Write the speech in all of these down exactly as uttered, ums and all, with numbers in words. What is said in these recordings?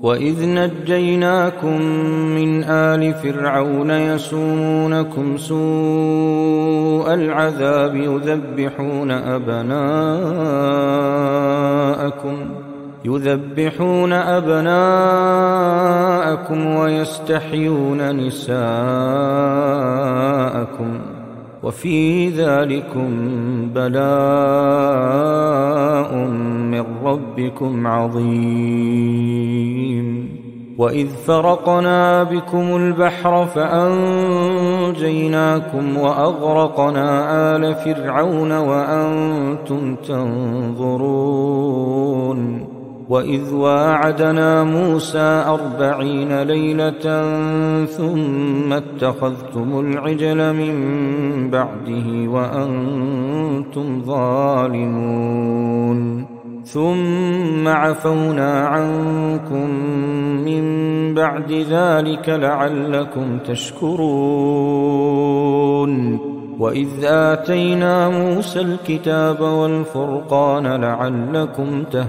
وإذ نجيناكم من آل فرعون يسومونكم سوء العذاب يذبحون أبناءكم يذبحون أبناءكم ويستحيون نساءكم وفي ذلكم بلاء من ربكم عظيم. وإذ فرقنا بكم البحر فأنجيناكم وأغرقنا آل فرعون وأنتم تنظرون. وإذ واعدنا موسى أربعين ليلة ثم اتخذتم العجل من بعده وأنتم ظالمون ثم عفونا عنكم من بعد ذلك لعلكم تشكرون. وإذ آتينا موسى الكتاب والفرقان لعلكم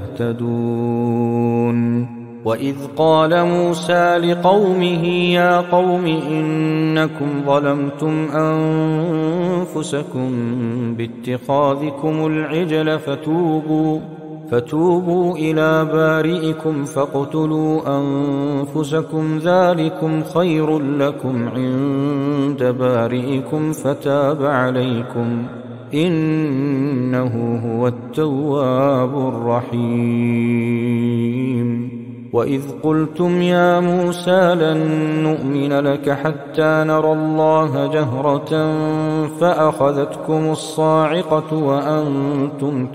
تهتدون. وإذ قال موسى لقومه يا قوم إنكم ظلمتم أنفسكم باتخاذكم العجل فتوبوا فتوبوا إلى بارئكم فاقتلوا أنفسكم ذلكم خير لكم عند بارئكم فتاب عليكم إنه هو التواب الرحيم. وإذ قلتم يا موسى لن نؤمن لك حتى نرى الله جهرة فأخذتكم الصاعقة وأنتم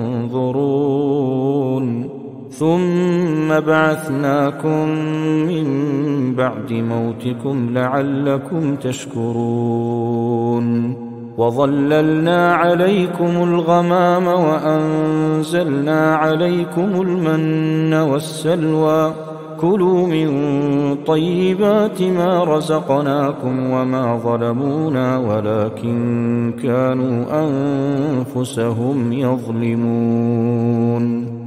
تنظرون ثم بعثناكم من بعد موتكم لعلكم تشكرون. وظللنا عليكم الغمام وأنزلنا عليكم المن والسلوى كلوا من طيبات ما رزقناكم وما ظلمونا ولكن كانوا أنفسهم يظلمون.